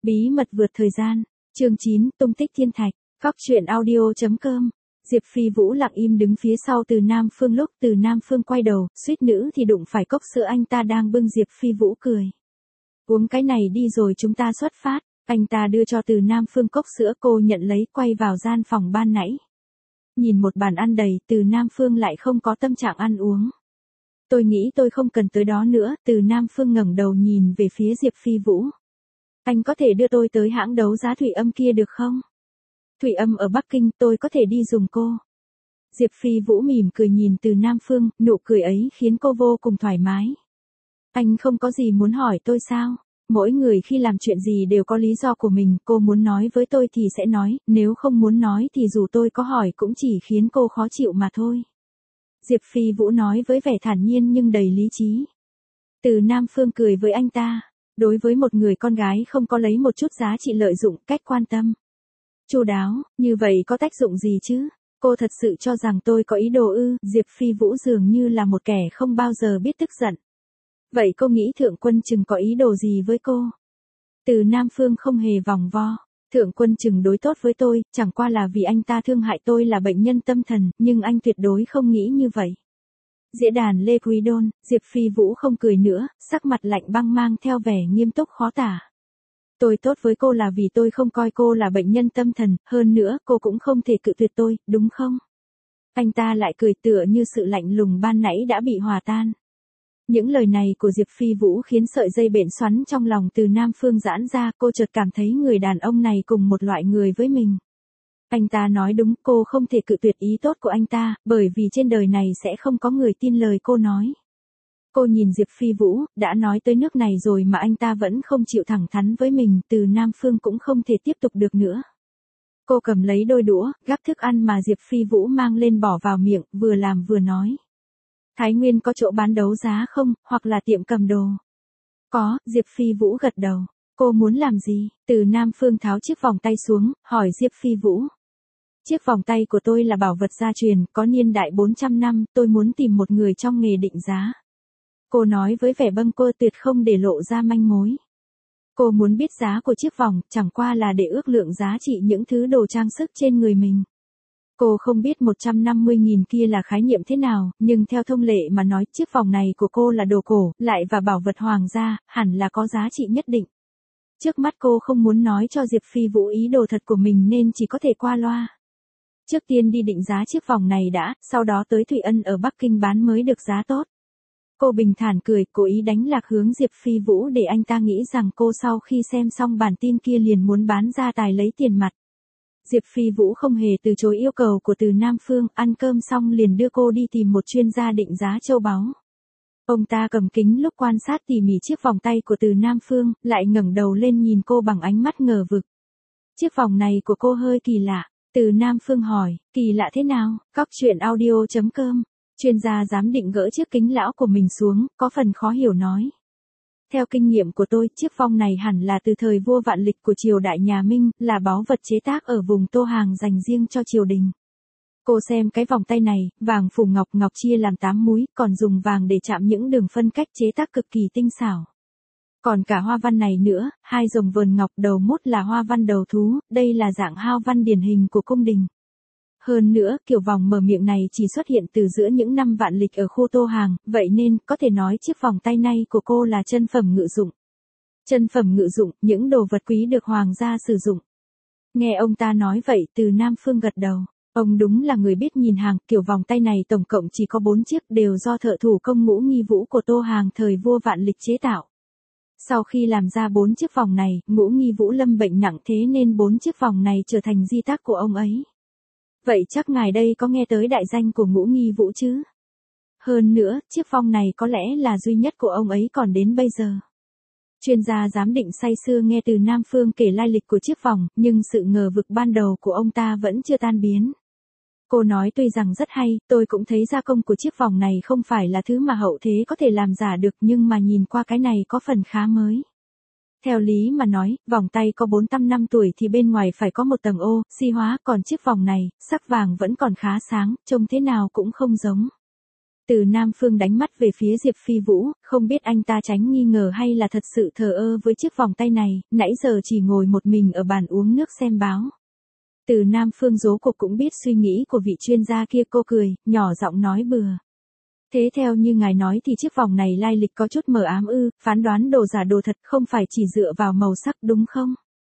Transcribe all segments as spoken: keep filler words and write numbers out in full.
Bí mật vượt thời gian. Chương chín, tung tích thiên thạch. Cóc truyện audio chấm com. Diệp Phi Vũ lặng im đứng phía sau Từ Nam Phương, lúc Từ Nam Phương quay đầu, suýt nữa thì đụng phải cốc sữa anh ta đang bưng. Diệp Phi Vũ cười. Uống cái này đi rồi chúng ta xuất phát. Anh ta đưa cho Từ Nam Phương cốc sữa, cô nhận lấy quay vào gian phòng ban nãy. Nhìn một bàn ăn đầy, Từ Nam Phương lại không có tâm trạng ăn uống. Tôi nghĩ tôi không cần tới đó nữa. Từ Nam Phương ngẩng đầu nhìn về phía Diệp Phi Vũ. Anh có thể đưa tôi tới hãng đấu giá Thủy Âm kia được không? Thủy Âm ở Bắc Kinh, tôi có thể đi dùng cô. Diệp Phi Vũ mỉm cười nhìn Từ Nam Phương, nụ cười ấy khiến cô vô cùng thoải mái. Anh không có gì muốn hỏi tôi sao? Mỗi người khi làm chuyện gì đều có lý do của mình, cô muốn nói với tôi thì sẽ nói, nếu không muốn nói thì dù tôi có hỏi cũng chỉ khiến cô khó chịu mà thôi. Diệp Phi Vũ nói với vẻ thản nhiên nhưng đầy lý trí. Từ Nam Phương cười với anh ta. Đối với một người con gái không có lấy một chút giá trị lợi dụng, cách quan tâm chu đáo, như vậy có tác dụng gì chứ? Cô thật sự cho rằng tôi có ý đồ ư? Diệp Phi Vũ dường như là một kẻ không bao giờ biết tức giận. Vậy cô nghĩ Thượng Quân Trừng có ý đồ gì với cô? Từ Nam Phương không hề vòng vo. Thượng Quân Trừng đối tốt với tôi, chẳng qua là vì anh ta thương hại tôi là bệnh nhân tâm thần, nhưng anh tuyệt đối không nghĩ như vậy. Diễn đàn Lê Quý Đôn, Diệp Phi Vũ không cười nữa, sắc mặt lạnh băng mang theo vẻ nghiêm túc khó tả. Tôi tốt với cô là vì tôi không coi cô là bệnh nhân tâm thần, hơn nữa cô cũng không thể cự tuyệt tôi, đúng không? Anh ta lại cười tựa như sự lạnh lùng ban nãy đã bị hòa tan. Những lời này của Diệp Phi Vũ khiến sợi dây bện xoắn trong lòng Từ Nam Phương giãn ra, cô chợt cảm thấy người đàn ông này cùng một loại người với mình. Anh ta nói đúng, cô không thể cự tuyệt ý tốt của anh ta, bởi vì trên đời này sẽ không có người tin lời cô nói. Cô nhìn Diệp Phi Vũ, đã nói tới nước này rồi mà anh ta vẫn không chịu thẳng thắn với mình, Từ Nam Phương cũng không thể tiếp tục được nữa. Cô cầm lấy đôi đũa, gắp thức ăn mà Diệp Phi Vũ mang lên bỏ vào miệng, vừa làm vừa nói. Thái Nguyên có chỗ bán đấu giá không, hoặc là tiệm cầm đồ? Có, Diệp Phi Vũ gật đầu. Cô muốn làm gì? Từ Nam Phương tháo chiếc vòng tay xuống, hỏi Diệp Phi Vũ. Chiếc vòng tay của tôi là bảo vật gia truyền, có niên đại bốn trăm năm, tôi muốn tìm một người trong nghề định giá. Cô nói với vẻ bâng quơ, tuyệt không để lộ ra manh mối. Cô muốn biết giá của chiếc vòng, chẳng qua là để ước lượng giá trị những thứ đồ trang sức trên người mình. Cô không biết một trăm năm mươi nghìn kia là khái niệm thế nào, nhưng theo thông lệ mà nói, chiếc vòng này của cô là đồ cổ, lại và bảo vật hoàng gia, hẳn là có giá trị nhất định. Trước mắt cô không muốn nói cho Diệp Phi Vũ ý đồ thật của mình nên chỉ có thể qua loa. Trước tiên đi định giá chiếc vòng này đã, sau đó tới Thụy Ân ở Bắc Kinh bán mới được giá tốt. Cô bình thản cười, cố ý đánh lạc hướng Diệp Phi Vũ để anh ta nghĩ rằng cô sau khi xem xong bản tin kia liền muốn bán gia tài lấy tiền mặt. Diệp Phi Vũ không hề từ chối yêu cầu của Từ Nam Phương, ăn cơm xong liền đưa cô đi tìm một chuyên gia định giá châu báu. Ông ta cầm kính lúc quan sát tỉ mỉ chiếc vòng tay của Từ Nam Phương, lại ngẩng đầu lên nhìn cô bằng ánh mắt ngờ vực. Chiếc vòng này của cô hơi kỳ lạ. Từ Nam Phương hỏi, kỳ lạ thế nào? Cóc truyện audio chấm com. Chuyên gia giám định gỡ chiếc kính lão của mình xuống, có phần khó hiểu nói. Theo kinh nghiệm của tôi, chiếc vòng này hẳn là từ thời vua Vạn Lịch của triều đại nhà Minh, là báu vật chế tác ở vùng Tô Hàng dành riêng cho triều đình. Cô xem cái vòng tay này, vàng phủ ngọc, ngọc chia làm tám múi, còn dùng vàng để chạm những đường phân cách chế tác cực kỳ tinh xảo. Còn cả hoa văn này nữa, hai rồng vờn ngọc, đầu mốt là hoa văn đầu thú, đây là dạng hao văn điển hình của cung đình. Hơn nữa, kiểu vòng mở miệng này chỉ xuất hiện từ giữa những năm Vạn Lịch ở khu Tô Hàng, vậy nên, có thể nói chiếc vòng tay này của cô là chân phẩm ngự dụng. Chân phẩm ngự dụng, những đồ vật quý được hoàng gia sử dụng. Nghe ông ta nói vậy, Từ Nam Phương gật đầu. Ông đúng là người biết nhìn hàng, kiểu vòng tay này tổng cộng chỉ có bốn chiếc, đều do thợ thủ công Ngũ Nghi Vũ của Tô Hàng thời vua Vạn Lịch chế tạo. Sau khi làm ra bốn chiếc vòng này, Ngũ Nghi Vũ lâm bệnh nặng, thế nên bốn chiếc vòng này trở thành di tác của ông ấy. Vậy chắc ngài đây có nghe tới đại danh của Ngũ Nghi Vũ chứ? Hơn nữa, chiếc vòng này có lẽ là duy nhất của ông ấy còn đến bây giờ. Chuyên gia giám định say sưa nghe Từ Nam Phương kể lai lịch của chiếc vòng, nhưng sự ngờ vực ban đầu của ông ta vẫn chưa tan biến. Cô nói tuy rằng rất hay, tôi cũng thấy gia công của chiếc vòng này không phải là thứ mà hậu thế có thể làm giả được, nhưng mà nhìn qua cái này có phần khá mới. Theo lý mà nói, vòng tay có bốn trăm năm tuổi thì bên ngoài phải có một tầng ô, xi hóa, còn chiếc vòng này, sắc vàng vẫn còn khá sáng, trông thế nào cũng không giống. Từ Nam Phương đánh mắt về phía Diệp Phi Vũ, không biết anh ta tránh nghi ngờ hay là thật sự thờ ơ với chiếc vòng tay này, nãy giờ chỉ ngồi một mình ở bàn uống nước xem báo. Từ Nam Phương rốt cuộc cũng biết suy nghĩ của vị chuyên gia kia, cô cười, nhỏ giọng nói bừa. Thế theo như ngài nói thì chiếc vòng này lai lịch có chút mờ ám ư, phán đoán đồ giả đồ thật không phải chỉ dựa vào màu sắc đúng không?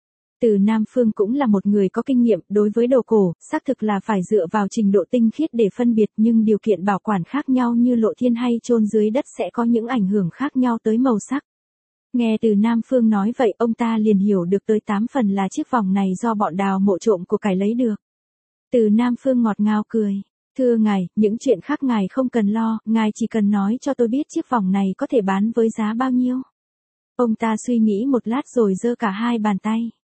Từ Nam Phương cũng là một người có kinh nghiệm, đối với đồ cổ, xác thực là phải dựa vào trình độ tinh khiết để phân biệt, nhưng điều kiện bảo quản khác nhau như lộ thiên hay chôn dưới đất sẽ có những ảnh hưởng khác nhau tới màu sắc. Nghe từ Nam Phương nói vậy, ông ta liền hiểu được tới tám phần là chiếc vòng này do bọn đào mộ trộm của cải lấy được. Từ Nam Phương ngọt ngào cười. Thưa ngài, những chuyện khác ngài không cần lo, ngài chỉ cần nói cho tôi biết chiếc vòng này có thể bán với giá bao nhiêu. Ông ta suy nghĩ một lát rồi giơ cả hai bàn tay.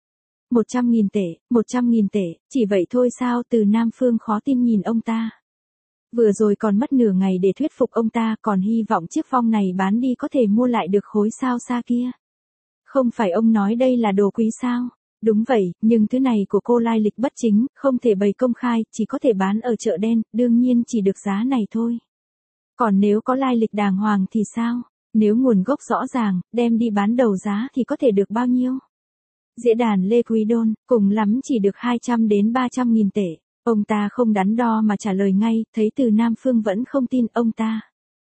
Một trăm nghìn tệ, một trăm nghìn tệ, chỉ vậy thôi sao? Từ Nam Phương khó tin nhìn ông ta. Vừa rồi còn mất nửa ngày để thuyết phục ông ta, còn hy vọng chiếc vòng này bán đi có thể mua lại được khối sao xa kia. Không phải ông nói đây là đồ quý sao? Đúng vậy, nhưng thứ này của cô lai lịch bất chính, không thể bày công khai, chỉ có thể bán ở chợ đen, đương nhiên chỉ được giá này thôi. Còn nếu có lai lịch đàng hoàng thì sao? Nếu nguồn gốc rõ ràng, đem đi bán đầu giá thì có thể được bao nhiêu? Diễn đàn Lê Quý Đôn, cùng lắm chỉ được hai trăm đến ba trăm nghìn tệ. Ông ta không đắn đo mà trả lời ngay, thấy từ Nam Phương vẫn không tin ông ta.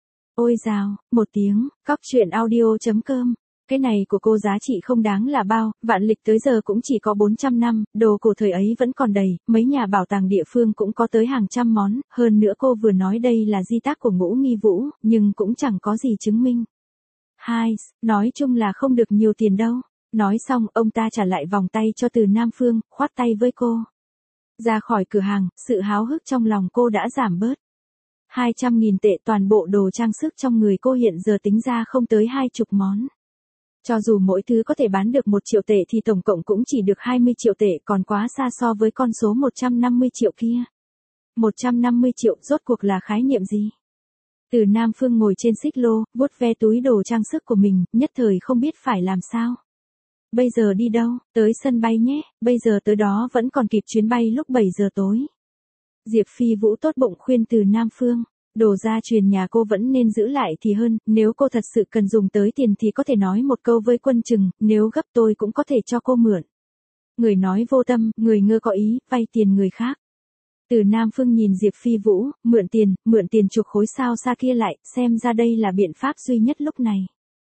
Ôi dào, một tiếng, cóc truyện audio chấm com. Cái này của cô giá trị không đáng là bao, vạn lịch tới giờ cũng chỉ có bốn trăm năm, đồ cổ thời ấy vẫn còn đầy, mấy nhà bảo tàng địa phương cũng có tới hàng trăm món, hơn nữa cô vừa nói đây là di tác của Ngũ Nghi Vũ, nhưng cũng chẳng có gì chứng minh. Hai, nói chung là không được nhiều tiền đâu. Nói xong, ông ta trả lại vòng tay cho từ Nam Phương, khoát tay với cô. Ra khỏi cửa hàng, sự háo hức trong lòng cô đã giảm bớt. hai trăm nghìn tệ, toàn bộ đồ trang sức trong người cô hiện giờ tính ra không tới hai chục món. Cho dù mỗi thứ có thể bán được một triệu tệ thì tổng cộng cũng chỉ được hai mươi triệu tệ, còn quá xa so với con số một trăm năm mươi triệu kia. một trăm năm mươi triệu rốt cuộc là khái niệm gì? Từ Nam Phương ngồi trên xích lô, vuốt ve túi đồ trang sức của mình, nhất thời không biết phải làm sao. Bây giờ đi đâu? Tới sân bay nhé, bây giờ tới đó vẫn còn kịp chuyến bay lúc bảy giờ tối. Diệp Phi Vũ tốt bụng khuyên từ Nam Phương. Đồ gia truyền nhà cô vẫn nên giữ lại thì hơn, nếu cô thật sự cần dùng tới tiền thì có thể nói một câu với Quân Trừng, nếu gấp tôi cũng có thể cho cô mượn. Người nói vô tâm, người ngơ có ý, vay tiền người khác. Từ Nam Phương nhìn Diệp Phi Vũ, mượn tiền, mượn tiền chuộc khối sao xa kia lại, xem ra đây là biện pháp duy nhất lúc này.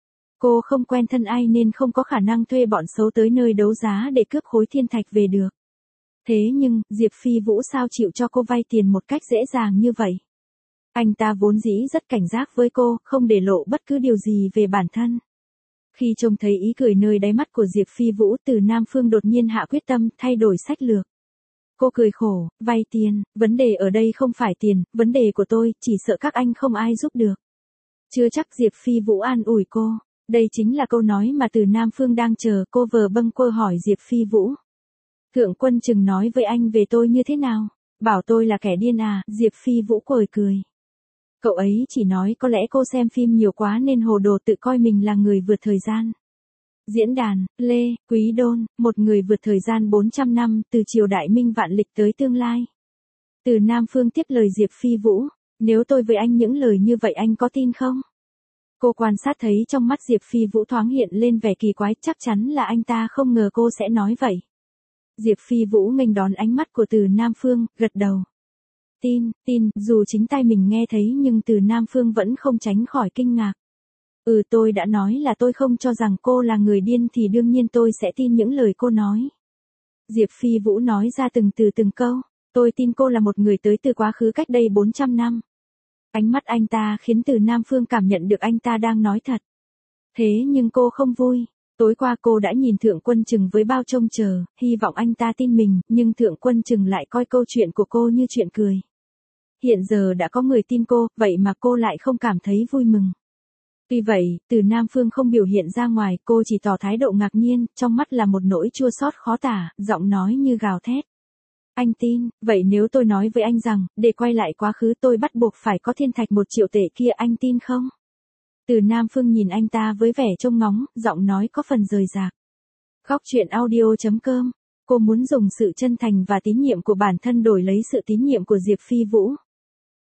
Cô không quen thân ai nên không có khả năng thuê bọn xấu tới nơi đấu giá để cướp khối thiên thạch về được. Thế nhưng, Diệp Phi Vũ sao chịu cho cô vay tiền một cách dễ dàng như vậy? Anh ta vốn dĩ rất cảnh giác với cô, không để lộ bất cứ điều gì về bản thân. Khi trông thấy ý cười nơi đáy mắt của Diệp Phi Vũ, từ Nam Phương đột nhiên hạ quyết tâm, thay đổi sách lược. Cô cười khổ, vay tiền, vấn đề ở đây không phải tiền, vấn đề của tôi, chỉ sợ các anh không ai giúp được. Chưa chắc. Diệp Phi Vũ an ủi cô. Đây chính là câu nói mà từ Nam Phương đang chờ. Cô vờ bâng quơ hỏi Diệp Phi Vũ. Thượng Quân Trừng nói với anh về tôi như thế nào? Bảo tôi là kẻ điên à? Diệp Phi Vũ cười cười. Cậu ấy chỉ nói có lẽ cô xem phim nhiều quá nên hồ đồ, tự coi mình là người vượt thời gian. Diễn đàn, Lê, Quý Đôn, một người vượt thời gian bốn trăm năm, từ triều đại Minh vạn lịch tới tương lai. Từ Nam Phương tiếp lời Diệp Phi Vũ, nếu tôi với anh những lời như vậy anh có tin không? Cô quan sát thấy trong mắt Diệp Phi Vũ thoáng hiện lên vẻ kỳ quái, chắc chắn là anh ta không ngờ cô sẽ nói vậy. Diệp Phi Vũ nghênh đón ánh mắt của từ Nam Phương, gật đầu. Tin, tin, dù chính tai mình nghe thấy nhưng từ Nam Phương vẫn không tránh khỏi kinh ngạc. Ừ, tôi đã nói là tôi không cho rằng cô là người điên thì đương nhiên tôi sẽ tin những lời cô nói. Diệp Phi Vũ nói ra từng từ từng câu. Tôi tin cô là một người tới từ quá khứ cách đây bốn trăm năm. Ánh mắt anh ta khiến từ Nam Phương cảm nhận được anh ta đang nói thật. Thế nhưng cô không vui. Tối qua cô đã nhìn Thượng Quân Trừng với bao trông chờ, hy vọng anh ta tin mình, nhưng Thượng Quân Trừng lại coi câu chuyện của cô như chuyện cười. Hiện giờ đã có người tin cô, vậy mà cô lại không cảm thấy vui mừng. Tuy vậy, từ Nam Phương không biểu hiện ra ngoài, cô chỉ tỏ thái độ ngạc nhiên, trong mắt là một nỗi chua xót khó tả, giọng nói như gào thét. Anh tin, vậy nếu tôi nói với anh rằng, để quay lại quá khứ tôi bắt buộc phải có thiên thạch một triệu tệ kia, anh tin không? Từ Nam Phương nhìn anh ta với vẻ trông ngóng, giọng nói có phần rời rạc. Góc truyện audio chấm com. Cô muốn dùng sự chân thành và tín nhiệm của bản thân đổi lấy sự tín nhiệm của Diệp Phi Vũ.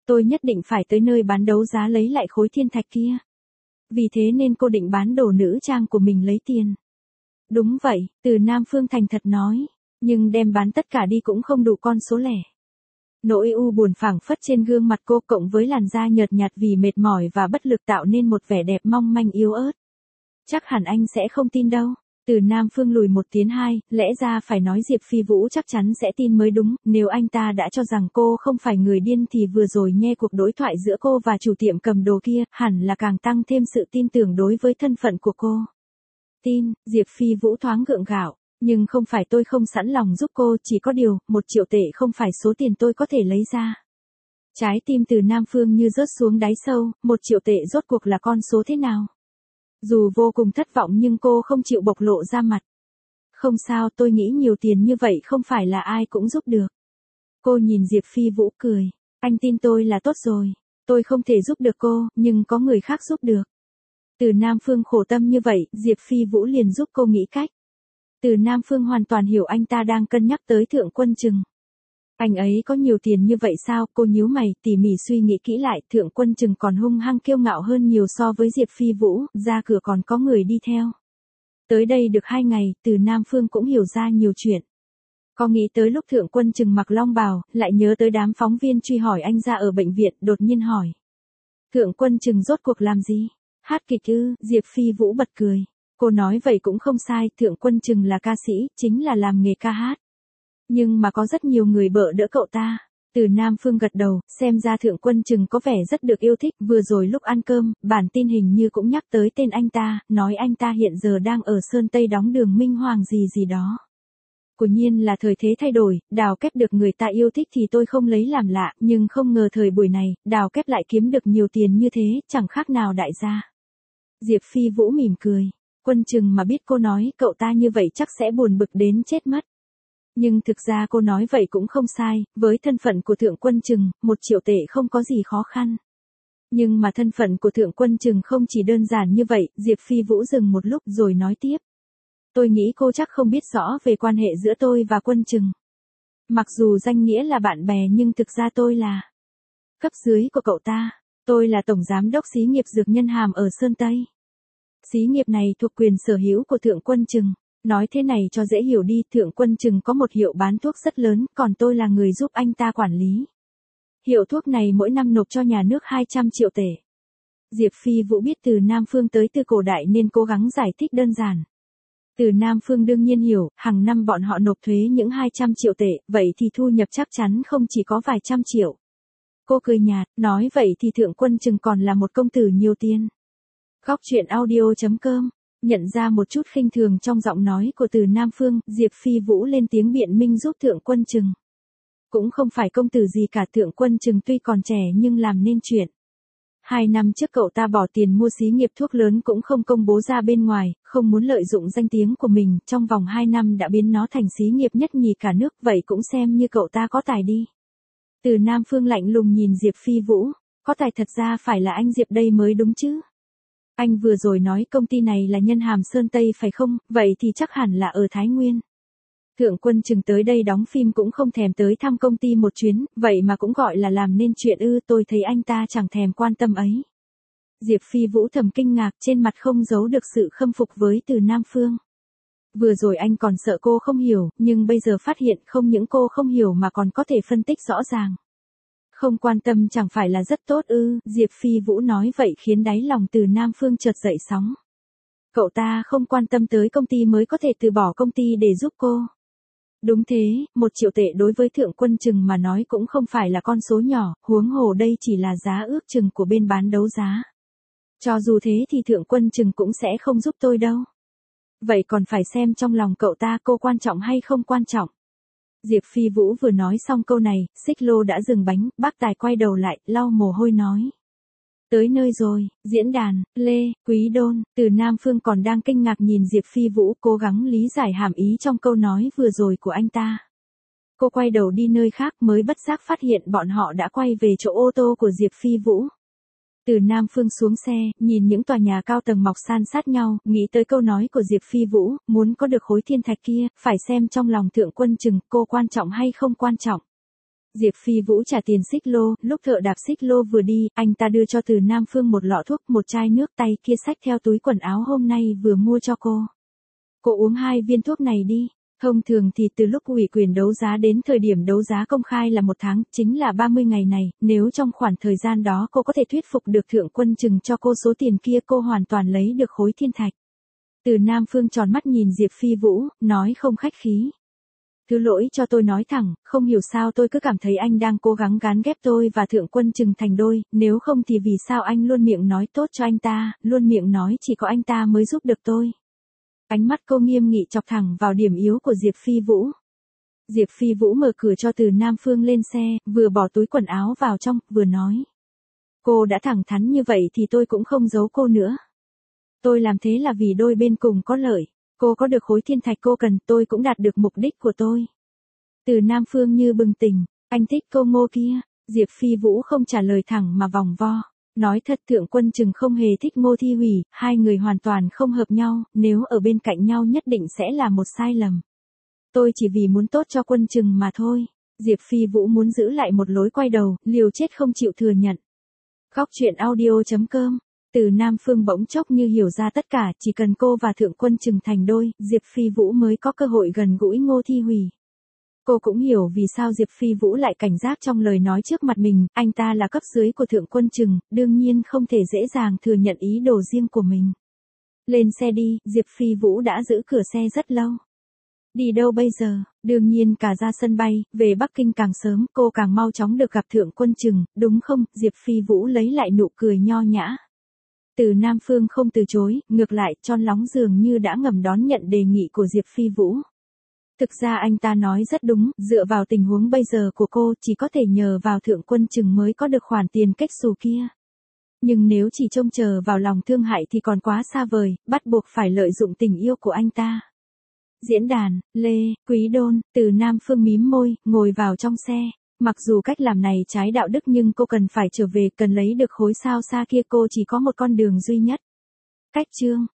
Tôi nhất định phải tới nơi bán đấu giá lấy lại khối thiên thạch kia. Vì thế nên cô định bán đồ nữ trang của mình lấy tiền. Đúng vậy, Từ Nam Phương thành thật nói. Nhưng đem bán tất cả đi cũng không đủ con số lẻ. Nỗi u buồn phảng phất trên gương mặt cô cộng với làn da nhợt nhạt vì mệt mỏi và bất lực tạo nên một vẻ đẹp mong manh yếu ớt. Chắc hẳn anh sẽ không tin đâu. Từ Nam Phương lùi một tiến hai, lẽ ra phải nói Diệp Phi Vũ chắc chắn sẽ tin mới đúng, nếu anh ta đã cho rằng cô không phải người điên thì vừa rồi nghe cuộc đối thoại giữa cô và chủ tiệm cầm đồ kia, hẳn là càng tăng thêm sự tin tưởng đối với thân phận của cô. Tin, Diệp Phi Vũ thoáng gượng gạo, nhưng không phải tôi không sẵn lòng giúp cô, chỉ có điều, một triệu tệ không phải số tiền tôi có thể lấy ra. Trái tim Từ Nam Phương như rớt xuống đáy sâu, một triệu tệ rốt cuộc là con số thế nào? Dù vô cùng thất vọng nhưng cô không chịu bộc lộ ra mặt. Không sao, tôi nghĩ nhiều tiền như vậy không phải là ai cũng giúp được. Cô nhìn Diệp Phi Vũ cười. Anh tin tôi là tốt rồi. Tôi không thể giúp được cô, nhưng có người khác giúp được. Từ Nam Phương khổ tâm như vậy, Diệp Phi Vũ liền giúp cô nghĩ cách. Từ Nam Phương hoàn toàn hiểu anh ta đang cân nhắc tới Thượng Quân Trừng. Anh ấy có nhiều tiền như vậy sao? Cô nhíu mày, tỉ mỉ suy nghĩ kỹ lại, Thượng Quân Trừng còn hung hăng kiêu ngạo hơn nhiều so với Diệp Phi Vũ, ra cửa còn có người đi theo. Tới đây được hai ngày, Từ Nam Phương cũng hiểu ra nhiều chuyện. Có nghĩ tới lúc Thượng Quân Trừng mặc long bào, lại nhớ tới đám phóng viên truy hỏi anh ra ở bệnh viện, đột nhiên hỏi. Thượng Quân Trừng rốt cuộc làm gì? Hát kịch ư? Diệp Phi Vũ bật cười. Cô nói vậy cũng không sai, Thượng Quân Trừng là ca sĩ, chính là làm nghề ca hát. Nhưng mà có rất nhiều người bợ đỡ cậu ta. Từ Nam Phương gật đầu, xem ra Thượng Quân Trừng có vẻ rất được yêu thích. Vừa rồi lúc ăn cơm, bản tin hình như cũng nhắc tới tên anh ta, nói anh ta hiện giờ đang ở Sơn Tây đóng đường Minh Hoàng gì gì đó. Quả nhiên là thời thế thay đổi, Đào Kép được người ta yêu thích thì tôi không lấy làm lạ, nhưng không ngờ thời buổi này, Đào Kép lại kiếm được nhiều tiền như thế, chẳng khác nào đại gia. Diệp Phi Vũ mỉm cười. Quân Trừng mà biết cô nói cậu ta như vậy chắc sẽ buồn bực đến chết mất. Nhưng thực ra cô nói vậy cũng không sai, với thân phận của Thượng Quân Trừng, một triệu tệ không có gì khó khăn. Nhưng mà thân phận của Thượng Quân Trừng không chỉ đơn giản như vậy, Diệp Phi Vũ dừng một lúc rồi nói tiếp. Tôi nghĩ cô chắc không biết rõ về quan hệ giữa tôi và Quân Trừng. Mặc dù danh nghĩa là bạn bè nhưng thực ra tôi là cấp dưới của cậu ta. Tôi là tổng giám đốc xí nghiệp dược nhân hàm ở Sơn Tây. Xí nghiệp này thuộc quyền sở hữu của Thượng Quân Trừng. Nói thế này cho dễ hiểu đi, Thượng Quân Trừng có một hiệu bán thuốc rất lớn, còn tôi là người giúp anh ta quản lý. Hiệu thuốc này mỗi năm nộp cho nhà nước hai trăm triệu tệ. Diệp Phi Vũ biết Từ Nam Phương tới từ cổ đại nên cố gắng giải thích đơn giản. Từ Nam Phương đương nhiên hiểu, hàng năm bọn họ nộp thuế những hai trăm triệu tệ, vậy thì thu nhập chắc chắn không chỉ có vài trăm triệu. Cô cười nhạt, nói vậy thì Thượng Quân Trừng còn là một công tử nhiều tiền. Góc truyện audio chấm com. Nhận ra một chút khinh thường trong giọng nói của Từ Nam Phương, Diệp Phi Vũ lên tiếng biện minh giúp Thượng Quân Trừng. Cũng không phải công tử gì cả, Thượng Quân Trừng tuy còn trẻ nhưng làm nên chuyện. Hai năm trước cậu ta bỏ tiền mua xí nghiệp thuốc lớn cũng không công bố ra bên ngoài, không muốn lợi dụng danh tiếng của mình, trong vòng hai năm đã biến nó thành xí nghiệp nhất nhì cả nước, vậy cũng xem như cậu ta có tài đi. Từ Nam Phương lạnh lùng nhìn Diệp Phi Vũ, có tài thật ra phải là anh Diệp đây mới đúng chứ. Anh vừa rồi nói công ty này là nhân hàm Sơn Tây phải không, vậy thì chắc hẳn là ở Thái Nguyên. Thượng Quân Trừng tới đây đóng phim cũng không thèm tới thăm công ty một chuyến, vậy mà cũng gọi là làm nên chuyện ư, tôi thấy anh ta chẳng thèm quan tâm ấy. Diệp Phi Vũ thầm kinh ngạc, trên mặt không giấu được sự khâm phục với Từ Nam Phương. Vừa rồi anh còn sợ cô không hiểu, nhưng bây giờ phát hiện không những cô không hiểu mà còn có thể phân tích rõ ràng. Không quan tâm chẳng phải là rất tốt ư, Diệp Phi Vũ nói vậy khiến đáy lòng Từ Nam Phương chợt dậy sóng. Cậu ta không quan tâm tới công ty mới có thể từ bỏ công ty để giúp cô. Đúng thế, một triệu tệ đối với Thượng Quân Trừng mà nói cũng không phải là con số nhỏ, huống hồ đây chỉ là giá ước chừng của bên bán đấu giá. Cho dù thế thì Thượng Quân Trừng cũng sẽ không giúp tôi đâu. Vậy còn phải xem trong lòng cậu ta cô quan trọng hay không quan trọng. Diệp Phi Vũ vừa nói xong câu này, xích lô đã dừng bánh, bác tài quay đầu lại, lau mồ hôi nói. Tới nơi rồi, diễn đàn, Lê, Quý Đôn, Từ Nam Phương còn đang kinh ngạc nhìn Diệp Phi Vũ cố gắng lý giải hàm ý trong câu nói vừa rồi của anh ta. Cô quay đầu đi nơi khác mới bất giác phát hiện bọn họ đã quay về chỗ ô tô của Diệp Phi Vũ. Từ Nam Phương xuống xe, nhìn những tòa nhà cao tầng mọc san sát nhau, nghĩ tới câu nói của Diệp Phi Vũ, muốn có được khối thiên thạch kia, phải xem trong lòng Thượng Quân Trừng cô quan trọng hay không quan trọng. Diệp Phi Vũ trả tiền xích lô, lúc thợ đạp xích lô vừa đi, anh ta đưa cho Từ Nam Phương một lọ thuốc, một chai nước, tay kia xách theo túi quần áo hôm nay vừa mua cho cô. Cô uống hai viên thuốc này đi. Thông thường thì từ lúc ủy quyền đấu giá đến thời điểm đấu giá công khai là một tháng, chính là ba mươi ngày này, nếu trong khoảng thời gian đó cô có thể thuyết phục được Thượng Quân Trừng cho cô số tiền kia, cô hoàn toàn lấy được khối thiên thạch. Từ Nam Phương tròn mắt nhìn Diệp Phi Vũ, nói không khách khí. Thứ lỗi cho tôi nói thẳng, không hiểu sao tôi cứ cảm thấy anh đang cố gắng gán ghép tôi và Thượng Quân Trừng thành đôi, nếu không thì vì sao anh luôn miệng nói tốt cho anh ta, luôn miệng nói chỉ có anh ta mới giúp được tôi. Ánh mắt cô nghiêm nghị chọc thẳng vào điểm yếu của Diệp Phi Vũ. Diệp Phi Vũ mở cửa cho Từ Nam Phương lên xe, vừa bỏ túi quần áo vào trong, vừa nói. Cô đã thẳng thắn như vậy thì tôi cũng không giấu cô nữa. Tôi làm thế là vì đôi bên cùng có lợi. Cô có được khối thiên thạch cô cần, tôi cũng đạt được mục đích của tôi. Từ Nam Phương như bừng tỉnh, anh thích cô Ngô kia. Diệp Phi Vũ không trả lời thẳng mà vòng vo. Nói thật, Thượng Quân Trừng không hề thích Ngô Thi Hủy, hai người hoàn toàn không hợp nhau, nếu ở bên cạnh nhau nhất định sẽ là một sai lầm. Tôi chỉ vì muốn tốt cho Quân Trừng mà thôi. Diệp Phi Vũ muốn giữ lại một lối quay đầu, liều chết không chịu thừa nhận. Góc truyện audio chấm com. Từ Nam Phương bỗng chốc như hiểu ra tất cả, chỉ cần cô và Thượng Quân Trừng thành đôi, Diệp Phi Vũ mới có cơ hội gần gũi Ngô Thi Hủy. Cô cũng hiểu vì sao Diệp Phi Vũ lại cảnh giác trong lời nói trước mặt mình, anh ta là cấp dưới của Thượng Quân Trừng, đương nhiên không thể dễ dàng thừa nhận ý đồ riêng của mình. Lên xe đi, Diệp Phi Vũ đã giữ cửa xe rất lâu. Đi đâu bây giờ? Đương nhiên cả ra sân bay, về Bắc Kinh càng sớm, cô càng mau chóng được gặp Thượng Quân Trừng, đúng không? Diệp Phi Vũ lấy lại nụ cười nho nhã. Từ Nam Phương không từ chối, ngược lại, Chon Lóng dường như đã ngầm đón nhận đề nghị của Diệp Phi Vũ. Thực ra anh ta nói rất đúng, dựa vào tình huống bây giờ của cô, chỉ có thể nhờ vào Thượng Quân Trừng mới có được khoản tiền cách xù kia. Nhưng nếu chỉ trông chờ vào lòng thương hại thì còn quá xa vời, bắt buộc phải lợi dụng tình yêu của anh ta. Diễn đàn, Lê, Quý Đôn, Từ Nam Phương mím môi, ngồi vào trong xe. Mặc dù cách làm này trái đạo đức nhưng cô cần phải trở về, cần lấy được khối sao xa kia, cô chỉ có một con đường duy nhất. Cách chương.